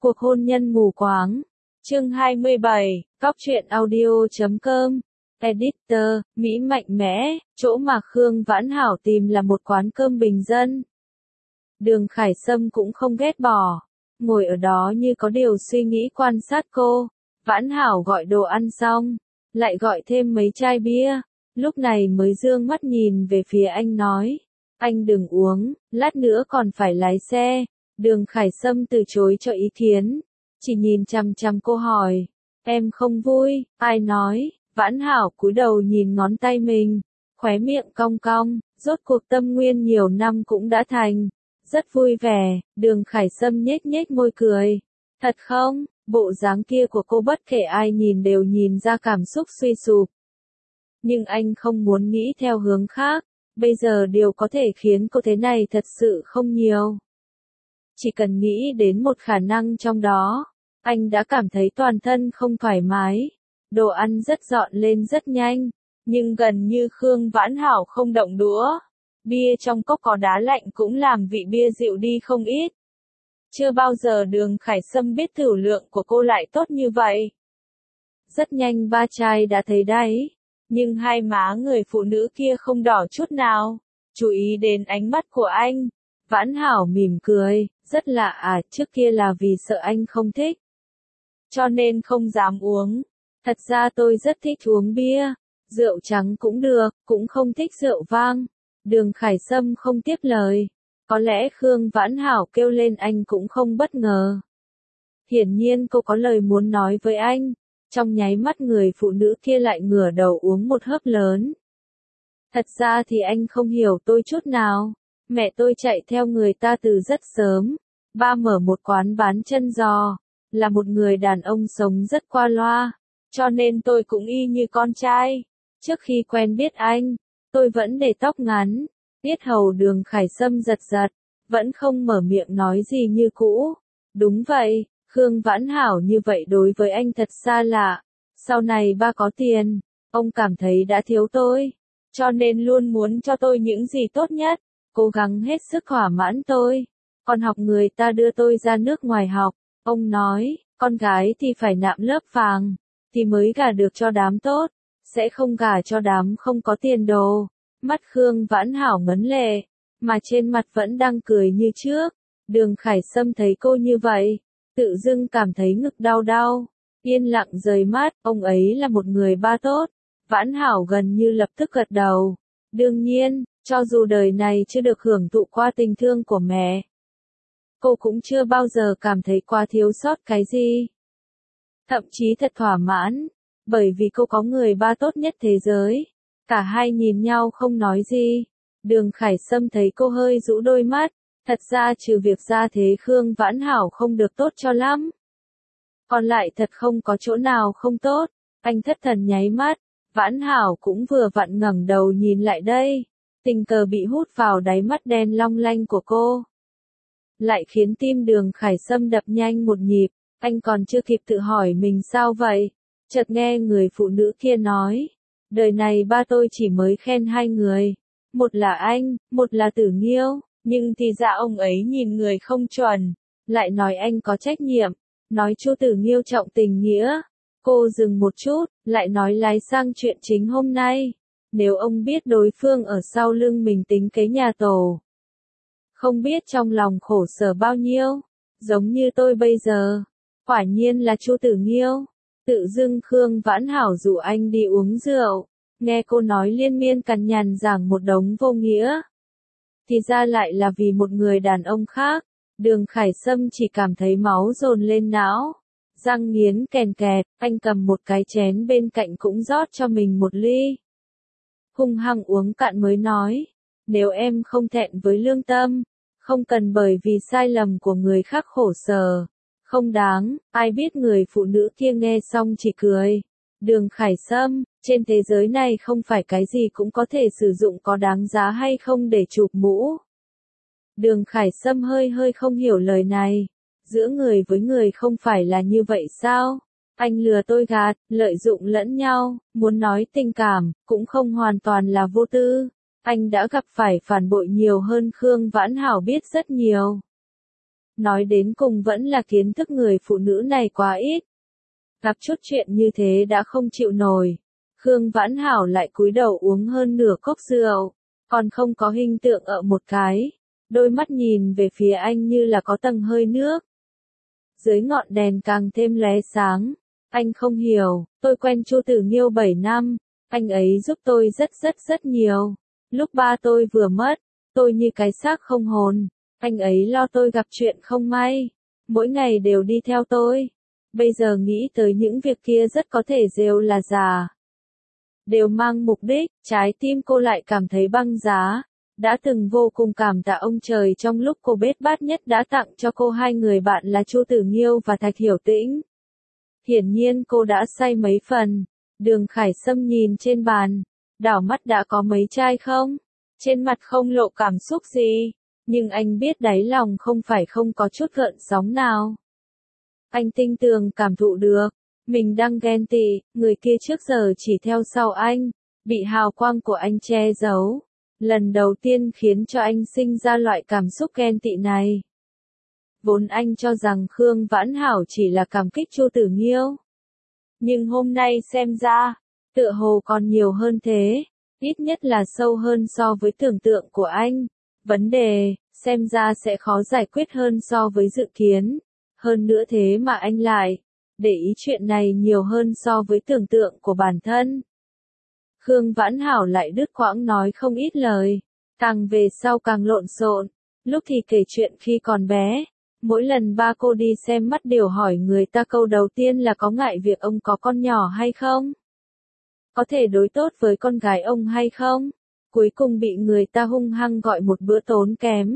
Cuộc hôn nhân mù quáng. Chương 27, Cóc truyện audio.com. Editor, Mỹ mạnh mẽ, chỗ mà Khương Vãn Hảo tìm là một quán cơm bình dân. Đường Khải Sâm cũng không ghét bỏ, ngồi ở đó như có điều suy nghĩ quan sát cô. Vãn Hảo gọi đồ ăn xong, lại gọi thêm mấy chai bia, lúc này mới dương mắt nhìn về phía anh nói, anh đừng uống, lát nữa còn phải lái xe. Đường Khải Sâm từ chối cho ý kiến, chỉ nhìn chằm chằm cô hỏi, em không vui, ai nói? Vãn Hảo cúi đầu nhìn ngón tay mình, khóe miệng cong cong, rốt cuộc tâm nguyên nhiều năm cũng đã thành, rất vui vẻ. Đường Khải Sâm nhếch nhếch môi cười, thật không? Bộ dáng kia của cô bất kể ai nhìn đều nhìn ra cảm xúc suy sụp. Nhưng anh không muốn nghĩ theo hướng khác, bây giờ điều có thể khiến cô thế này thật sự không nhiều. Chỉ cần nghĩ đến một khả năng trong đó, anh đã cảm thấy toàn thân không thoải mái. Đồ ăn rất dọn lên rất nhanh, nhưng gần như Khương Vãn Hảo không động đũa. Bia trong cốc có đá lạnh cũng làm vị bia dịu đi không ít. Chưa bao giờ Đường Khải Sâm biết thử lượng của cô lại tốt như vậy. Rất nhanh ba chai đã thấy đáy, nhưng hai má người phụ nữ kia không đỏ chút nào. Chú ý đến ánh mắt của anh, Vãn Hảo mỉm cười, rất lạ trước kia là vì sợ anh không thích, cho nên không dám uống. Thật ra tôi rất thích uống bia, rượu trắng cũng được, cũng không thích rượu vang. Đường Khải Sâm không tiếp lời, có lẽ Khương Vãn Hảo kêu lên anh cũng không bất ngờ. Hiển nhiên cô có lời muốn nói với anh, trong nháy mắt người phụ nữ kia lại ngửa đầu uống một hớp lớn. Thật ra thì anh không hiểu tôi chút nào, mẹ tôi chạy theo người ta từ rất sớm, ba mở một quán bán chân giò, là một người đàn ông sống rất qua loa. Cho nên tôi cũng y như con trai. Trước khi quen biết anh, tôi vẫn để tóc ngắn. Yết hầu Đường Khải Sâm giật giật, vẫn không mở miệng nói gì như cũ. Đúng vậy, Khương Vãn Hảo như vậy đối với anh thật xa lạ. Sau này ba có tiền, ông cảm thấy đã thiếu tôi, cho nên luôn muốn cho tôi những gì tốt nhất, cố gắng hết sức thỏa mãn tôi. Còn học người ta đưa tôi ra nước ngoài học, ông nói, con gái thì phải nạm lớp vàng thì mới gả được cho đám tốt, sẽ không gả cho đám không có tiền đồ. Mắt Khương Vãn Hảo ngấn lệ, mà trên mặt vẫn đang cười như trước. Đường Khải Sâm thấy cô như vậy, tự dưng cảm thấy ngực đau đau, yên lặng rời mắt. Ông ấy là một người ba tốt. Vãn Hảo gần như lập tức gật đầu. Đương nhiên, cho dù đời này chưa được hưởng thụ qua tình thương của mẹ, cô cũng chưa bao giờ cảm thấy quá thiếu sót cái gì. Thậm chí thật thỏa mãn, bởi vì cô có người ba tốt nhất thế giới. Cả hai nhìn nhau không nói gì. Đường Khải Sâm thấy cô hơi rũ đôi mắt, thật ra trừ việc ra thế Khương Vãn Hảo không được tốt cho lắm. Còn lại thật không có chỗ nào không tốt. Anh thất thần nháy mắt, Vãn Hảo cũng vừa vặn ngẩng đầu nhìn lại đây, tình cờ bị hút vào đáy mắt đen long lanh của cô, lại khiến tim Đường Khải Sâm đập nhanh một nhịp. Anh còn chưa kịp tự hỏi mình sao vậy, chợt nghe người phụ nữ kia nói, đời này ba tôi chỉ mới khen hai người, một là anh, một là Tử Nghiêu, nhưng thì ra ông ấy nhìn người không chuẩn, lại nói anh có trách nhiệm, nói Chu Tử Nghiêu trọng tình nghĩa. Cô dừng một chút, lại nói lái sang chuyện chính hôm nay, nếu ông biết đối phương ở sau lưng mình tính kế nhà tổ, không biết trong lòng khổ sở bao nhiêu, giống như tôi bây giờ. Quả nhiên là Chu Tử Nghiêu. Tự dưng Khương Vãn Hảo rủ anh đi uống rượu, nghe cô nói liên miên cằn nhằn giảng một đống vô nghĩa, thì ra lại là vì một người đàn ông khác. Đường Khải Sâm chỉ cảm thấy máu dồn lên não, răng nghiến kèn kẹt. Anh cầm một cái chén bên cạnh cũng rót cho mình một ly, hung hăng uống cạn mới nói, nếu em không thẹn với lương tâm, không cần bởi vì sai lầm của người khác khổ sở, không đáng. Ai biết người phụ nữ kia nghe xong chỉ cười. Đường Khải Sâm, trên thế giới này không phải cái gì cũng có thể sử dụng có đáng giá hay không để chụp mũ. Đường Khải Sâm hơi không hiểu lời này. Giữa người với người không phải là như vậy sao? Anh lừa tôi gạt, lợi dụng lẫn nhau, muốn nói tình cảm, cũng không hoàn toàn là vô tư. Anh đã gặp phải phản bội nhiều hơn Khương Vãn Hảo biết rất nhiều. Nói đến cùng vẫn là kiến thức người phụ nữ này quá ít. Gặp chút chuyện như thế đã không chịu nổi. Khương Vãn Hảo lại cúi đầu uống hơn nửa cốc rượu, còn không có hình tượng ở một cái. Đôi mắt nhìn về phía anh như là có tầng hơi nước. Dưới ngọn đèn càng thêm lóe sáng. Anh không hiểu, tôi quen Chu Tử Nghiêu 7 năm, anh ấy giúp tôi rất nhiều. Lúc ba tôi vừa mất, tôi như cái xác không hồn, anh ấy lo tôi gặp chuyện không may, mỗi ngày đều đi theo tôi. Bây giờ nghĩ tới những việc kia rất có thể đều là giả. Đều mang mục đích, trái tim cô lại cảm thấy băng giá. Đã từng vô cùng cảm tạ ông trời trong lúc cô bết bát nhất đã tặng cho cô hai người bạn là Chu Tử Nghiêu và Thạch Hiểu Tĩnh. Hiển nhiên cô đã say mấy phần. Đường Khải Sâm nhìn trên bàn, đảo mắt đã có mấy chai không? Trên mặt không lộ cảm xúc gì, nhưng anh biết đáy lòng không phải không có chút gợn sóng nào. Anh tinh tường cảm thụ được, mình đang ghen tị, người kia trước giờ chỉ theo sau anh, bị hào quang của anh che giấu. Lần đầu tiên khiến cho anh sinh ra loại cảm xúc ghen tị này. Vốn anh cho rằng Khương Vãn Hảo chỉ là cảm kích Chu Tử Nghiêu. Nhưng hôm nay xem ra, tựa hồ còn nhiều hơn thế, ít nhất là sâu hơn so với tưởng tượng của anh. Vấn đề, xem ra sẽ khó giải quyết hơn so với dự kiến. Hơn nữa thế mà anh lại, để ý chuyện này nhiều hơn so với tưởng tượng của bản thân. Khương Vãn Hảo lại đứt quãng nói không ít lời, càng về sau càng lộn xộn, lúc thì kể chuyện khi còn bé. Mỗi lần ba cô đi xem mắt đều hỏi người ta câu đầu tiên là có ngại việc ông có con nhỏ hay không? Có thể đối tốt với con gái ông hay không? Cuối cùng bị người ta hung hăng gọi một bữa tốn kém.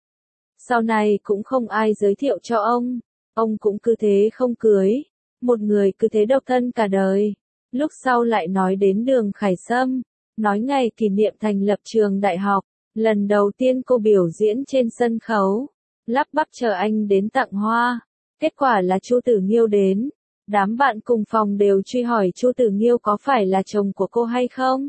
Sau này cũng không ai giới thiệu cho ông cũng cứ thế không cưới. Một người cứ thế độc thân cả đời. Lúc sau lại nói đến Đường Khải Sâm, nói ngày kỷ niệm thành lập trường đại học, lần đầu tiên cô biểu diễn trên sân khấu. Lắp bắp chờ anh đến tặng hoa, kết quả là Chu Tử Nghiêu đến, đám bạn cùng phòng đều truy hỏi Chu Tử Nghiêu có phải là chồng của cô hay không.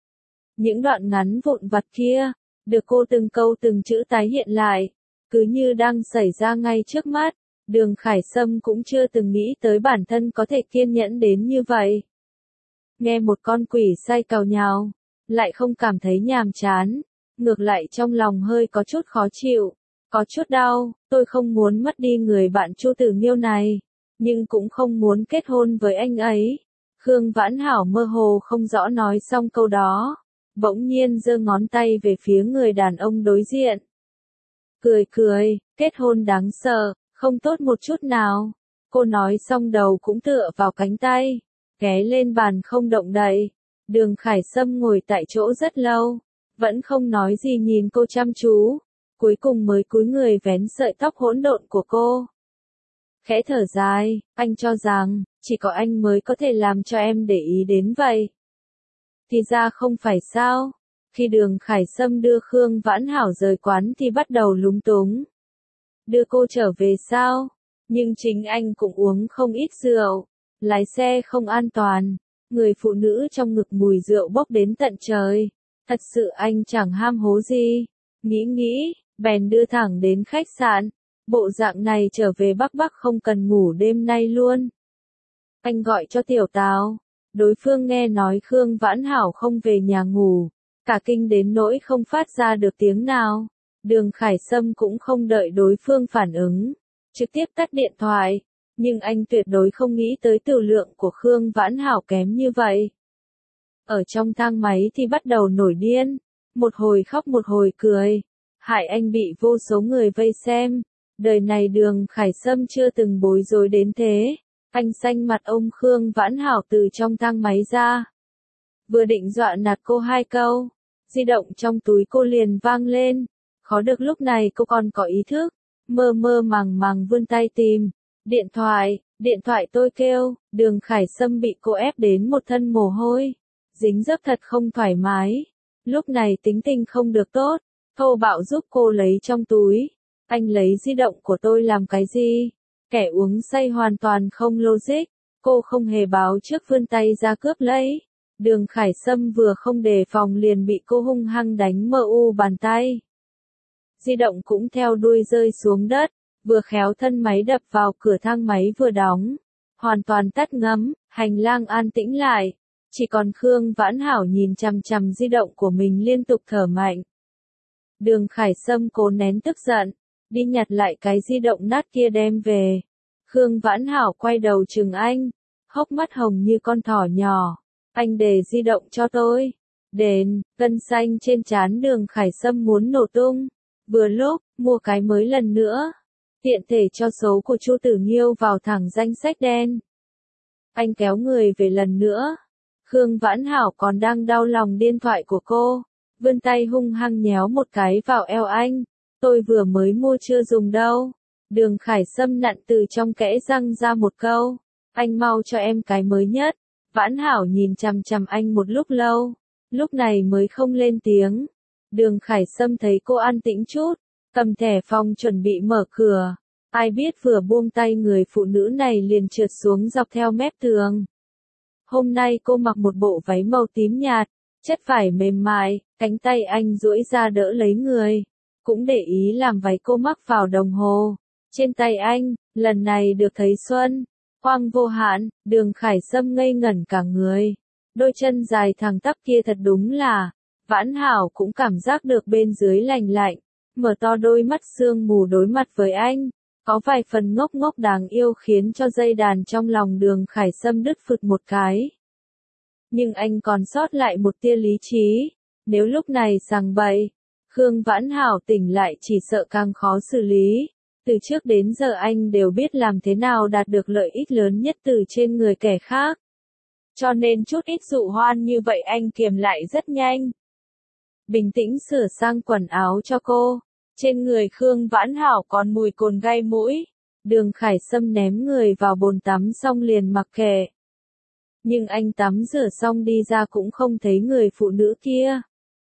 Những đoạn ngắn vụn vặt kia, được cô từng câu từng chữ tái hiện lại, cứ như đang xảy ra ngay trước mắt. Đường Khải Sâm cũng chưa từng nghĩ tới bản thân có thể kiên nhẫn đến như vậy. Nghe một con quỷ say càu nhào, lại không cảm thấy nhàm chán, ngược lại trong lòng hơi có chút khó chịu. Có chút đau, tôi không muốn mất đi người bạn Chu Tử Nghiêu này, nhưng cũng không muốn kết hôn với anh ấy. Khương Vãn Hảo mơ hồ không rõ nói xong câu đó, bỗng nhiên giơ ngón tay về phía người đàn ông đối diện. Cười, kết hôn đáng sợ, không tốt một chút nào. Cô nói xong đầu cũng tựa vào cánh tay, ghé lên bàn không động đậy. Đường Khải Sâm ngồi tại chỗ rất lâu, vẫn không nói gì nhìn cô chăm chú. Cuối cùng mới cúi người vén sợi tóc hỗn độn của cô. Khẽ thở dài, anh cho rằng, chỉ có anh mới có thể làm cho em để ý đến vậy. Thì ra không phải sao. Khi Đường Khải Sâm đưa Khương Vãn Hảo rời quán thì bắt đầu lúng túng. Đưa cô trở về sao? Nhưng chính anh cũng uống không ít rượu. Lái xe không an toàn. Người phụ nữ trong ngực mùi rượu bốc đến tận trời. Thật sự anh chẳng ham hố gì. Nghĩ, bèn đưa thẳng đến khách sạn. Bộ dạng này trở về Bắc không cần ngủ đêm nay luôn. Anh gọi cho Tiểu Tào. Đối phương nghe nói Khương Vãn Hảo không về nhà ngủ. Cả kinh đến nỗi không phát ra được tiếng nào. Đường Khải Sâm cũng không đợi đối phương phản ứng. Trực tiếp tắt điện thoại. Nhưng anh tuyệt đối không nghĩ tới tử lượng của Khương Vãn Hảo kém như vậy. Ở trong thang máy thì bắt đầu nổi điên. Một hồi khóc một hồi cười. Hại anh bị vô số người vây xem. Đời này Đường Khải Sâm chưa từng bối rối đến thế. Anh xanh mặt ôm Khương Vãn Hảo từ trong thang máy ra. Vừa định dọa nạt cô hai câu. Di động trong túi cô liền vang lên. Khó được lúc này cô còn có ý thức. Mơ màng vươn tay tìm. Điện thoại tôi kêu. Đường Khải Sâm bị cô ép đến một thân mồ hôi. Dính dấp thật không thoải mái. Lúc này tính tình không được tốt. Thô bạo giúp cô lấy trong túi. Anh lấy di động của tôi làm cái gì? Kẻ uống say hoàn toàn không logic. Cô không hề báo trước vươn tay ra cướp lấy. Đường Khải Sâm vừa không đề phòng liền bị cô hung hăng đánh mờ u bàn tay. Di động cũng theo đuôi rơi xuống đất. vừa khéo thân máy đập vào cửa thang máy vừa đóng. Hoàn toàn tắt ngấm, hành lang an tĩnh lại. Chỉ còn Khương Vãn Hảo nhìn chằm chằm di động của mình liên tục thở mạnh. Đường Khải Sâm cố nén tức giận, đi nhặt lại cái di động nát kia đem về. Khương Vãn Hảo quay đầu chừng anh, hốc mắt hồng như con thỏ nhỏ. Anh để di động cho tôi. Đền, gân xanh trên trán Đường Khải Sâm muốn nổ tung. Vừa lúc, mua cái mới lần nữa. Tiện thể cho số của Chu Tử Nghiêu vào thẳng danh sách đen. Anh kéo người về lần nữa. Khương Vãn Hảo còn đang đau lòng điện thoại của cô. Vươn tay hung hăng nhéo một cái vào eo anh. Tôi vừa mới mua chưa dùng đâu. Đường Khải Sâm nặn từ trong kẽ răng ra một câu. Anh mau cho em cái mới nhất. Vãn Hảo nhìn chằm chằm anh một lúc lâu. Lúc này mới không lên tiếng. Đường Khải Sâm thấy cô an tĩnh chút. Cầm thẻ phòng chuẩn bị mở cửa. Ai biết vừa buông tay người phụ nữ này liền trượt xuống dọc theo mép tường. Hôm nay cô mặc một bộ váy màu tím nhạt, chất vải mềm mại, cánh tay anh duỗi ra đỡ lấy người. Cũng để ý làm váy cô mắc vào đồng hồ. Trên tay anh, lần này được thấy xuân, quang vô hạn, Đường Khải Sâm ngây ngẩn cả người. Đôi chân dài thẳng tắp kia thật đúng là, Vãn Hảo cũng cảm giác được bên dưới lành lạnh, mở to đôi mắt sương mù đối mặt với anh. Có vài phần ngốc ngốc đáng yêu khiến cho dây đàn trong lòng Đường Khải Sâm đứt phụt một cái. Nhưng anh còn sót lại một tia lý trí. Nếu lúc này sằng bậy, Khương Vãn Hảo tỉnh lại chỉ sợ càng khó xử lý. Từ trước đến giờ anh đều biết làm thế nào đạt được lợi ích lớn nhất từ trên người kẻ khác. Cho nên chút ít dụ hoan như vậy anh kiềm lại rất nhanh. Bình tĩnh sửa sang quần áo cho cô. Trên người Khương Vãn Hảo còn mùi cồn gai mũi. Đường Khải Sâm ném người vào bồn tắm xong liền mặc kệ. Nhưng anh tắm rửa xong đi ra cũng không thấy người phụ nữ kia.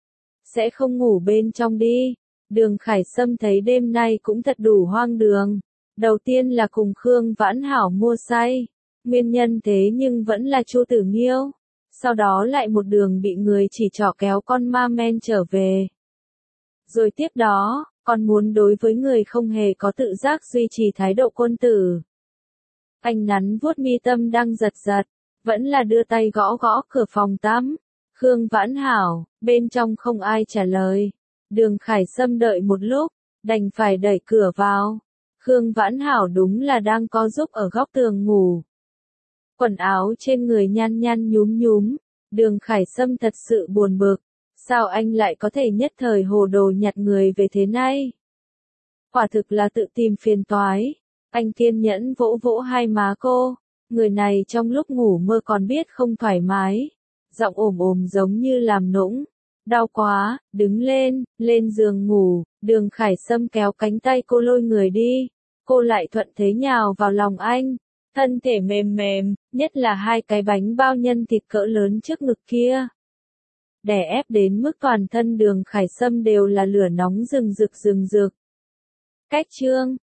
Sẽ không ngủ bên trong đi. Đường Khải Sâm thấy đêm nay cũng thật đủ hoang đường. Đầu tiên là cùng Khương Vãn Hảo mua say. Nguyên nhân thế nhưng vẫn là Chu Tử Nghiêu. Sau đó lại một đường bị người chỉ trỏ kéo con ma men trở về. Rồi tiếp đó, còn muốn đối với người không hề có tự giác duy trì thái độ quân tử. Anh nắn vuốt mi tâm đang giật giật, vẫn là đưa tay gõ gõ cửa phòng tắm. Khương Vãn Hảo, bên trong không ai trả lời. Đường Khải Sâm đợi một lúc, đành phải đẩy cửa vào. Khương Vãn Hảo đúng là đang co giúp ở góc tường ngủ. Quần áo trên người nhăn nhăn nhúm nhúm. Đường Khải Sâm thật sự buồn bực. Sao anh lại có thể nhất thời hồ đồ nhặt người về thế này? Quả thực là tự tìm phiền toái. Anh kiên nhẫn vỗ vỗ hai má cô. Người này trong lúc ngủ mơ còn biết không thoải mái. Giọng ồm ồm giống như làm nũng. Đau quá, đứng lên, lên giường ngủ. Đường Khải Sâm kéo cánh tay cô lôi người đi. Cô lại thuận thế nhào vào lòng anh. Thân thể mềm mềm, nhất là hai cái bánh bao nhân thịt cỡ lớn trước ngực kia. Đè ép đến mức toàn thân Đường Khải Sâm đều là lửa nóng rừng rực rừng rực. Cách chương